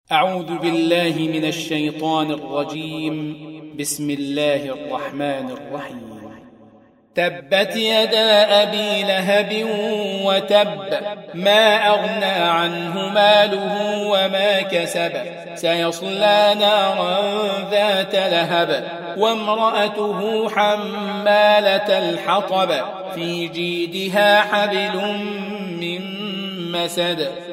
أعوذ بالله من الشيطان الرجيم. بسم الله الرحمن الرحيم. تبت يدا أبي لهب وتب، ما أغنى عنه ماله وما كسب، سيصلى نارا ذات لهب، وامرأته حمالة الحطب، في جيدها حبل من مسد.